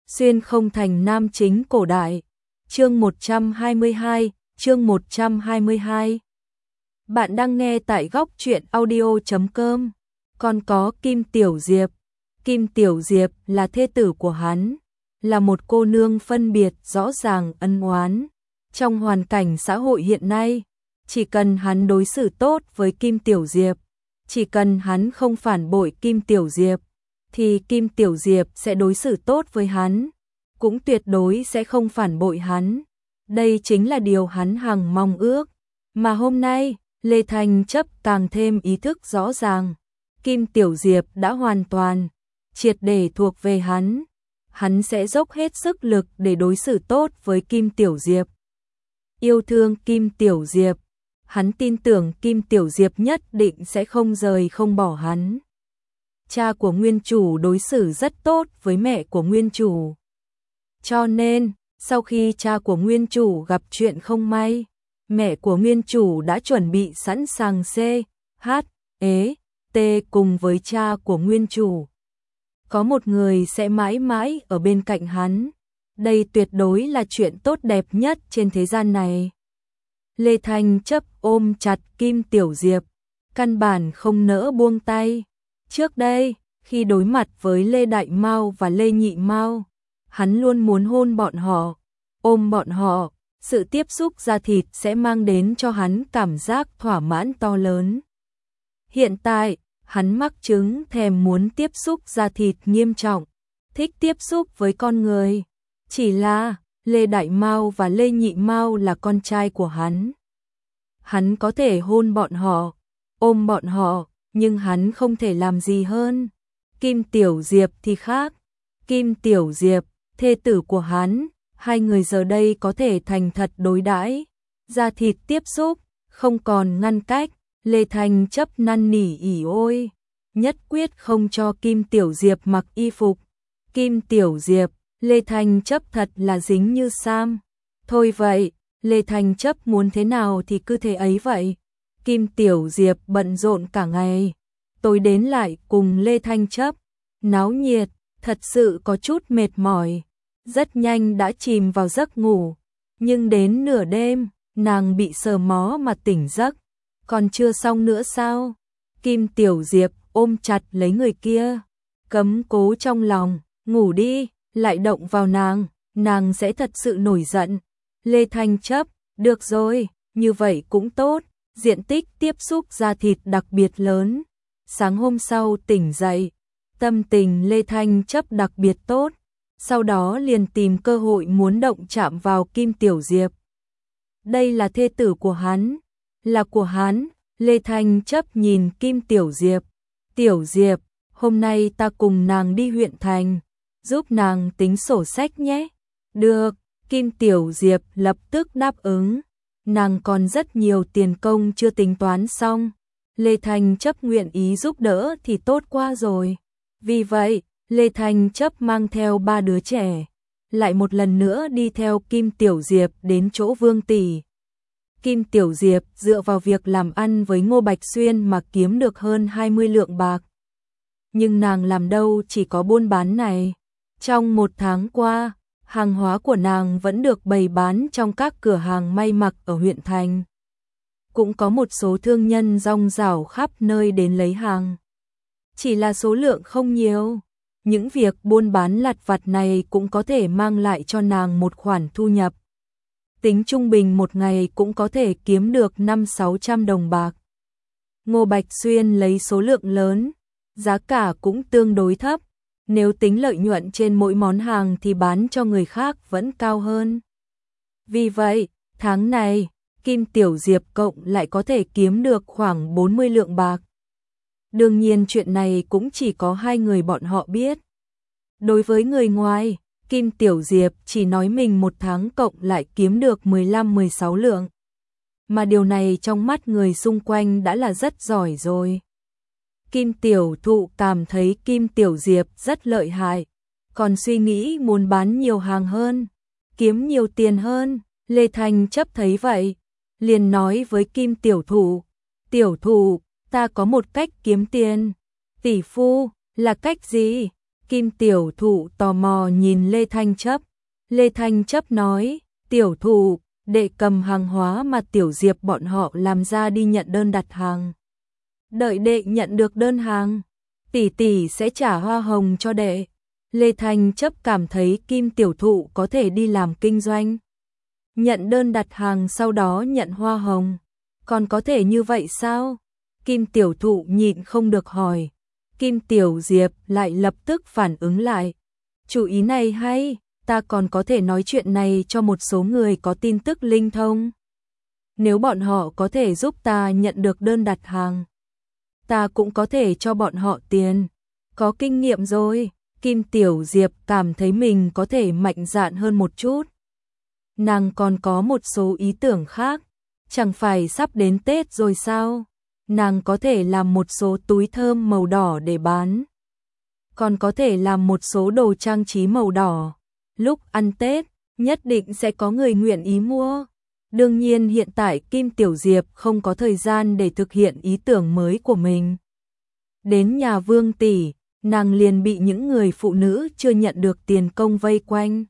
Xuyên không thành nam chính cổ đại. Chương 122, chương 122. Bạn đang nghe tại góc truyện audio.com. Còn có Kim Tiểu Diệp. Kim Tiểu Diệp là thê tử của hắn, là một cô nương phân biệt rõ ràng ân oán. Trong hoàn cảnh xã hội hiện nay, chỉ cần hắn đối xử tốt với Kim Tiểu Diệp, chỉ cần hắn không phản bội Kim Tiểu Diệp, thì Kim Tiểu Diệp sẽ đối xử tốt với hắn, cũng tuyệt đối sẽ không phản bội hắn. Đây chính là điều hắn hằng mong ước. Mà hôm nay, Lê Thanh Chấp càng thêm ý thức rõ ràng. Kim Tiểu Diệp đã hoàn toàn, triệt để thuộc về hắn. Hắn sẽ dốc hết sức lực để đối xử tốt với Kim Tiểu Diệp. Yêu thương Kim Tiểu Diệp. Hắn tin tưởng Kim Tiểu Diệp nhất định sẽ không rời không bỏ hắn. Cha của nguyên chủ đối xử rất tốt với mẹ của nguyên chủ. Cho nên, sau khi cha của nguyên chủ gặp chuyện không may, mẹ của nguyên chủ đã chuẩn bị sẵn sàng C, H, E, T cùng với cha của nguyên chủ. Có một người sẽ mãi mãi ở bên cạnh hắn. Đây tuyệt đối là chuyện tốt đẹp nhất trên thế gian này. Lê Thanh Chấp ôm chặt Kim Tiểu Diệp, căn bản không nỡ buông tay. Trước đây, khi đối mặt với Lê Đại Mao và Lê Nhị Mao, hắn luôn muốn hôn bọn họ, ôm bọn họ, sự tiếp xúc da thịt sẽ mang đến cho hắn cảm giác thỏa mãn to lớn. Hiện tại, hắn mắc chứng thèm muốn tiếp xúc da thịt nghiêm trọng, thích tiếp xúc với con người. Chỉ là, Lê Đại Mao và Lê Nhị Mao là con trai của hắn. Hắn có thể hôn bọn họ, ôm bọn họ, nhưng hắn không thể làm gì hơn. Kim Tiểu Diệp thì khác. Kim Tiểu Diệp, thê tử của hắn, hai người giờ đây có thể thành thật đối đãi, da thịt tiếp xúc, không còn ngăn cách. Lê Thanh Chấp năn nỉ ỉ ôi, nhất quyết không cho Kim Tiểu Diệp mặc y phục. Kim Tiểu Diệp, Lê Thanh Chấp thật là dính như sam. Thôi vậy, Lê Thanh Chấp muốn thế nào thì cứ thế ấy vậy. Kim Tiểu Diệp bận rộn cả ngày, tối đến lại cùng Lê Thanh Chấp, náo nhiệt, thật sự có chút mệt mỏi. Rất nhanh đã chìm vào giấc ngủ, nhưng đến nửa đêm, nàng bị sờ mó mà tỉnh giấc. Còn chưa xong nữa sao? Kim Tiểu Diệp ôm chặt lấy người kia, cấm cố trong lòng, ngủ đi, lại động vào nàng sẽ thật sự nổi giận. Lê Thanh Chấp, được rồi, như vậy cũng tốt, diện tích tiếp xúc da thịt đặc biệt lớn. Sáng hôm sau tỉnh dậy, tâm tình Lê Thanh Chấp đặc biệt tốt, sau đó liền tìm cơ hội muốn động chạm vào Kim Tiểu Diệp. Đây là thê tử của hắn, là của hắn. Lê Thanh Chấp nhìn Kim Tiểu Diệp. Tiểu Diệp, hôm nay ta cùng nàng đi huyện thành, giúp nàng tính sổ sách nhé. Được, Kim Tiểu Diệp lập tức đáp ứng. Nàng còn rất nhiều tiền công chưa tính toán xong. Lê Thanh Chấp nguyện ý giúp đỡ thì tốt quá rồi. Vì vậy, Lê Thanh Chấp mang theo 3 đứa trẻ, lại một lần nữa đi theo Kim Tiểu Diệp đến chỗ Vương tỷ. Kim Tiểu Diệp dựa vào việc làm ăn với Ngô Bạch Xuyên mà kiếm được hơn 20 lượng bạc. Nhưng nàng làm đâu chỉ có buôn bán này. Trong 1 tháng qua, hàng hóa của nàng vẫn được bày bán trong các cửa hàng may mặc ở huyện thành. Cũng có một số thương nhân rong rảo khắp nơi đến lấy hàng. Chỉ là số lượng không nhiều. Những việc buôn bán lặt vặt này cũng có thể mang lại cho nàng một khoản thu nhập. Tính trung bình một ngày cũng có thể kiếm được 500-600 đồng bạc. Ngô Bạch Xuyên lấy số lượng lớn, giá cả cũng tương đối thấp. Nếu tính lợi nhuận trên mỗi món hàng thì bán cho người khác vẫn cao hơn. Vì vậy, tháng này, Kim Tiểu Diệp cộng lại có thể kiếm được khoảng 40 lượng bạc. Đương nhiên chuyện này cũng chỉ có 2 người bọn họ biết. Đối với người ngoài, Kim Tiểu Diệp chỉ nói mình 1 tháng cộng lại kiếm được 15-16 lượng. Mà điều này trong mắt người xung quanh đã là rất giỏi rồi. Kim Tiểu Thụ cảm thấy Kim Tiểu Diệp rất lợi hại, còn suy nghĩ muốn bán nhiều hàng hơn, kiếm nhiều tiền hơn. Lê Thanh Chấp thấy vậy, liền nói với Kim Tiểu Thụ, Tiểu Thụ, ta có một cách kiếm tiền. Tỷ phu, là cách gì? Kim tiểu thụ tò mò nhìn Lê Thanh Chấp. Lê Thanh Chấp nói, tiểu thụ, đệ cầm hàng hóa mà Tiểu Diệp bọn họ làm ra đi nhận đơn đặt hàng. Đợi đệ nhận được đơn hàng, tỷ tỷ sẽ trả hoa hồng cho đệ. Lê Thanh Chấp cảm thấy Kim tiểu thụ có thể đi làm kinh doanh. Nhận đơn đặt hàng sau đó nhận hoa hồng. Còn có thể như vậy sao? Kim tiểu thụ nhịn không được hỏi. Kim tiểu Diệp lại lập tức phản ứng lại. Chủ ý này hay, ta còn có thể nói chuyện này cho một số người có tin tức linh thông. Nếu bọn họ có thể giúp ta nhận được đơn đặt hàng, ta cũng có thể cho bọn họ tiền. Có kinh nghiệm rồi, Kim tiểu Diệp cảm thấy mình có thể mạnh dạn hơn một chút. Nàng còn có một số ý tưởng khác, chẳng phải sắp đến Tết rồi sao? Nàng có thể làm một số túi thơm màu đỏ để bán. Còn có thể làm một số đồ trang trí màu đỏ. Lúc ăn Tết, nhất định sẽ có người nguyện ý mua. Đương nhiên hiện tại Kim tiểu Diệp không có thời gian để thực hiện ý tưởng mới của mình. Đến nhà Vương tỷ, nàng liền bị những người phụ nữ chưa nhận được tiền công vây quanh.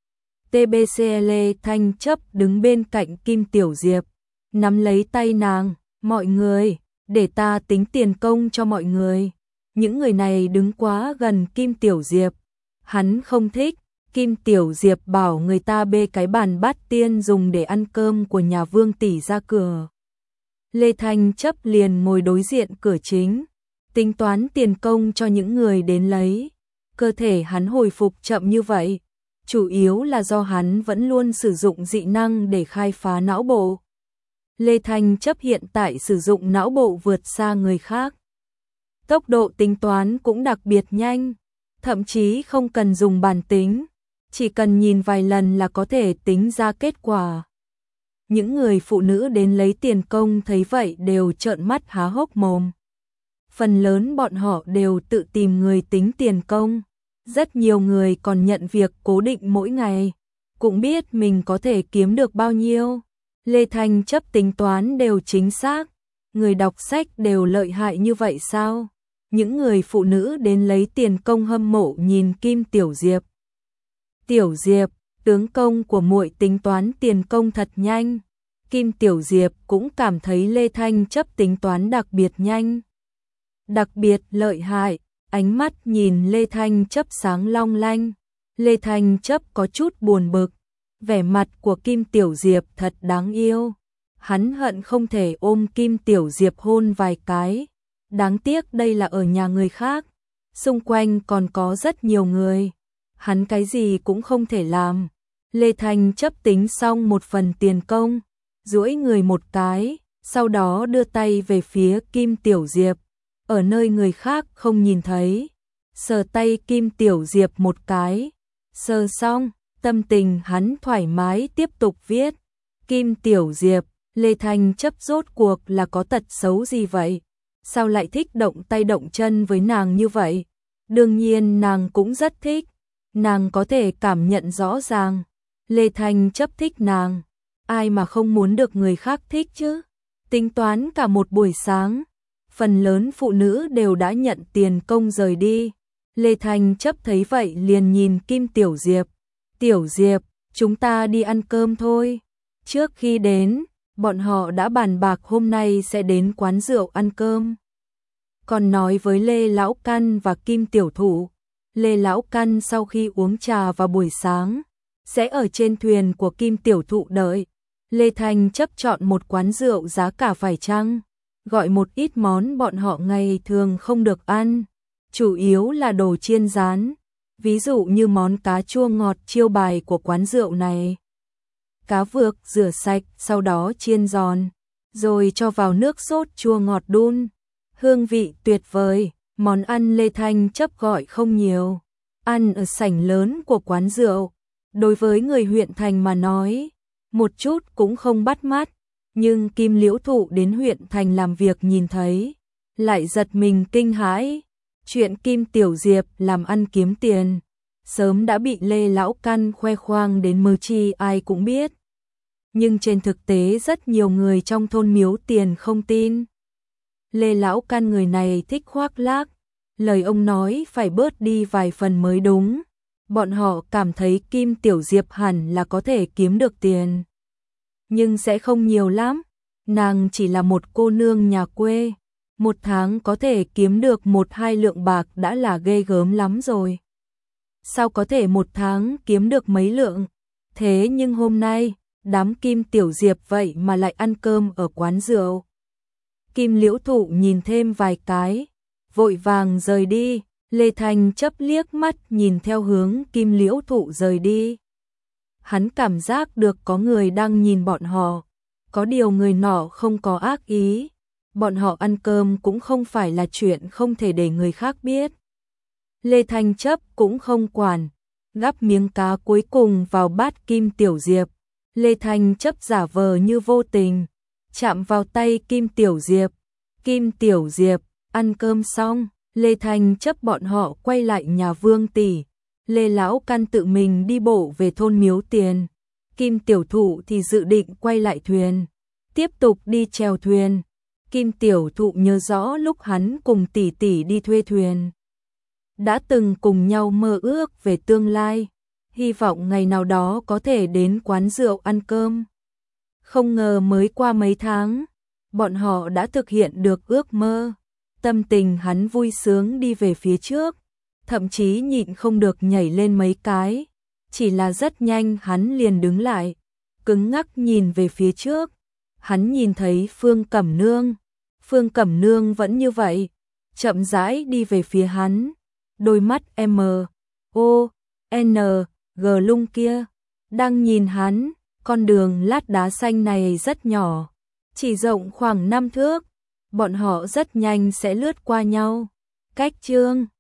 TBCL Thanh Chấp đứng bên cạnh Kim tiểu Diệp, nắm lấy tay nàng, mọi người, để ta tính tiền công cho mọi người. Những người này đứng quá gần Kim tiểu Diệp, hắn không thích. Kim tiểu Diệp bảo người ta bê cái bàn bát tiên dùng để ăn cơm của nhà Vương tỷ ra cửa. Lê Thanh Chấp liền ngồi đối diện cửa chính, tính toán tiền công cho những người đến lấy. Cơ thể hắn hồi phục chậm như vậy, chủ yếu là do hắn vẫn luôn sử dụng dị năng để khai phá não bộ. Lê Thanh Chấp hiện tại sử dụng não bộ vượt xa người khác. Tốc độ tính toán cũng đặc biệt nhanh, thậm chí không cần dùng bàn tính, chỉ cần nhìn vài lần là có thể tính ra kết quả. Những người phụ nữ đến lấy tiền công thấy vậy đều trợn mắt há hốc mồm. Phần lớn bọn họ đều tự tìm người tính tiền công. Rất nhiều người còn nhận việc cố định mỗi ngày, cũng biết mình có thể kiếm được bao nhiêu. Lê Thanh Chấp tính toán đều chính xác. Người đọc sách đều lợi hại như vậy sao? Những người phụ nữ đến lấy tiền công hâm mộ nhìn Kim tiểu Diệp. Tiểu Diệp, tướng công của muội tính toán tiền công thật nhanh. Kim tiểu Diệp cũng cảm thấy Lê Thanh Chấp tính toán đặc biệt nhanh, đặc biệt lợi hại. Ánh mắt nhìn Lê Thanh Chấp sáng long lanh. Lê Thanh Chấp có chút buồn bực. Vẻ mặt của Kim tiểu Diệp thật đáng yêu. Hắn hận không thể ôm Kim tiểu Diệp hôn vài cái. Đáng tiếc đây là ở nhà người khác, xung quanh còn có rất nhiều người. Hắn cái gì cũng không thể làm. Lê Thanh Chấp tính xong một phần tiền công, duỗi người một cái, sau đó đưa tay về phía Kim tiểu Diệp, ở nơi người khác không nhìn thấy. Sờ tay Kim tiểu Diệp một cái, sờ xong, tâm tình hắn thoải mái tiếp tục viết. Kim tiểu Diệp, Lê Thanh Chấp rốt cuộc là có tật xấu gì vậy? Sao lại thích động tay động chân với nàng như vậy? Đương nhiên nàng cũng rất thích. Nàng có thể cảm nhận rõ ràng. Lê Thanh Chấp thích nàng. Ai mà không muốn được người khác thích chứ? Tính toán cả một buổi sáng, phần lớn phụ nữ đều đã nhận tiền công rời đi. Lê Thanh Chấp thấy vậy liền nhìn Kim tiểu Diệp. Tiểu Diệp, chúng ta đi ăn cơm thôi. Trước khi đến, bọn họ đã bàn bạc hôm nay sẽ đến quán rượu ăn cơm. Còn nói với Lê Lão Căn và Kim tiểu thụ. Lê Lão Căn sau khi uống trà vào buổi sáng, sẽ ở trên thuyền của Kim tiểu thụ đợi. Lê Thanh Chấp chọn một quán rượu giá cả phải chăng, gọi một ít món bọn họ ngày thường không được ăn, chủ yếu là đồ chiên rán, ví dụ như món cá chua ngọt chiêu bài của quán rượu này. Cá vược rửa sạch, sau đó chiên giòn, rồi cho vào nước sốt chua ngọt đun. Hương vị tuyệt vời, món ăn Lê Thanh Chấp gọi không nhiều. Ăn ở sảnh lớn của quán rượu, đối với người huyện thành mà nói, một chút cũng không bắt mắt. Nhưng Kim Liễu Thụ đến huyện thành làm việc nhìn thấy, lại giật mình kinh hãi. Chuyện Kim tiểu Diệp làm ăn kiếm tiền, sớm đã bị Lê Lão Căn khoe khoang đến mơ chi ai cũng biết. Nhưng trên thực tế rất nhiều người trong thôn Miếu Tiền không tin. Lê Lão Căn người này thích khoác lác, lời ông nói phải bớt đi vài phần mới đúng. Bọn họ cảm thấy Kim Tiểu Diệp hẳn là có thể kiếm được tiền. Nhưng sẽ không nhiều lắm, nàng chỉ là một cô nương nhà quê. Một tháng có thể kiếm được 1-2 lượng bạc đã là ghê gớm lắm rồi. Sao có thể một tháng kiếm được mấy lượng? Thế nhưng hôm nay, đám Kim Tiểu Diệp vậy mà lại ăn cơm ở quán rượu. Kim Liễu Thụ nhìn thêm vài cái, vội vàng rời đi. Lê Thanh chấp liếc mắt nhìn theo hướng Kim Liễu Thụ rời đi. Hắn cảm giác được có người đang nhìn bọn họ. Có điều người nọ không có ác ý. Bọn họ ăn cơm cũng không phải là chuyện không thể để người khác biết. Lê Thanh chấp cũng không quản, gắp miếng cá cuối cùng vào bát Kim Tiểu Diệp. Lê Thanh chấp giả vờ như vô tình, chạm vào tay Kim Tiểu Diệp. Kim Tiểu Diệp, ăn cơm xong, Lê Thanh chấp bọn họ quay lại nhà Vương tỷ. Lê Lão Căn tự mình đi bộ về thôn Miếu Tiền. Kim Tiểu Thụ thì dự định quay lại thuyền, tiếp tục đi chèo thuyền. Kim Tiểu Thụ nhớ rõ lúc hắn cùng tỷ tỷ đi thuê thuyền, đã từng cùng nhau mơ ước về tương lai, hy vọng ngày nào đó có thể đến quán rượu ăn cơm. Không ngờ mới qua mấy tháng, bọn họ đã thực hiện được ước mơ. Tâm tình hắn vui sướng đi về phía trước, thậm chí nhịn không được nhảy lên mấy cái. Chỉ là rất nhanh hắn liền đứng lại, cứng ngắc nhìn về phía trước. Hắn nhìn thấy Phương Cẩm Nương. Phương Cẩm Nương vẫn như vậy, chậm rãi đi về phía hắn. Đôi mắt M.O.N.G lung kia đang nhìn hắn. Con đường lát đá xanh này rất nhỏ, chỉ rộng khoảng 5 thước. Bọn họ rất nhanh sẽ lướt qua nhau. Cách chương